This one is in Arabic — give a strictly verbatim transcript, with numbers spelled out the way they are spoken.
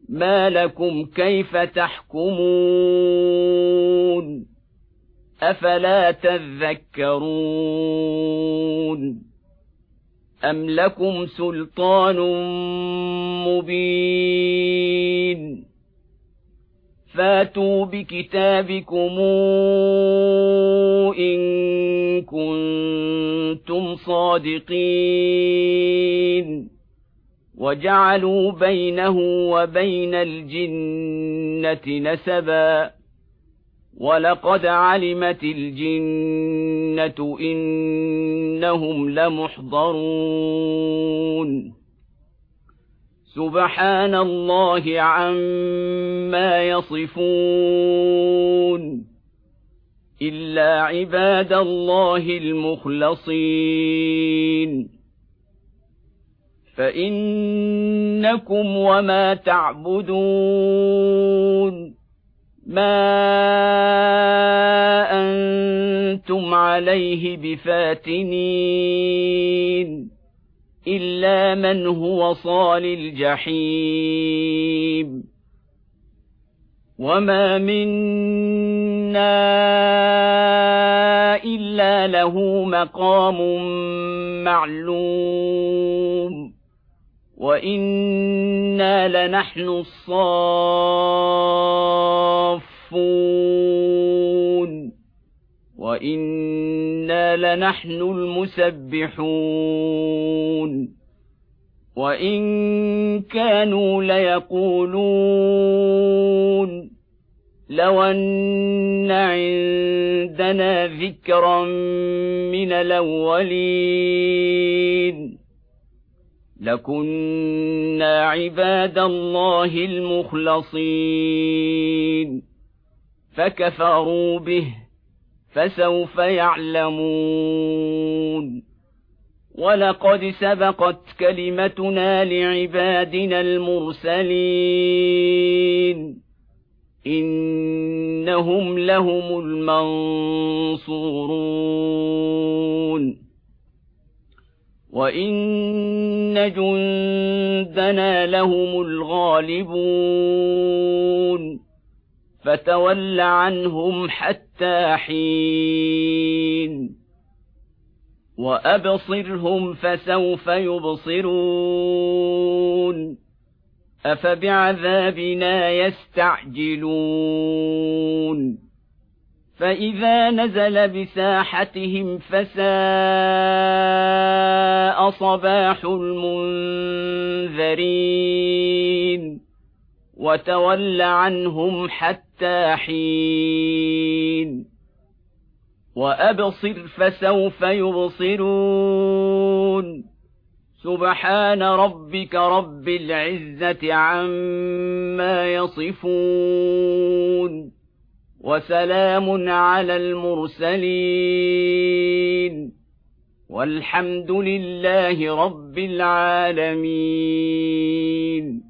ما لكم كيف تحكمون أفلا تذكرون أم لكم سلطان مبين فاتوا بكتابكم إن كنتم صادقين وجعلوا بينه وبين الجنة نسبا ولقد علمت الجنة إنهم لمحضرون سبحان الله عما يصفون إلا عباد الله المخلصين فإنكم وما تعبدون ما أنتم عليه بفاتنين إلا من هو صال الجحيم وما منا إلا له مقام معلوم وإنا لنحن الصافون وإنا لنحن المسبحون وإن كانوا ليقولون لو أن عندنا ذكرا من الأولين لكنا عباد الله المخلصين فكفروا به فسوف يعلمون ولقد سبقت كلمتنا لعبادنا المرسلين إنهم لهم المنصورون وإن جندنا لهم الغالبون فتول عنهم حتى حين وأبصرهم فسوف يبصرون أفبعذابنا يستعجلون فإذا نزل بساحتهم فساء صباح المنذرين وتول عنهم حتى حين وأبصر فسوف يبصرون سبحان ربك رب العزة عما يصفون وسلام على المرسلين والحمد لله رب العالمين.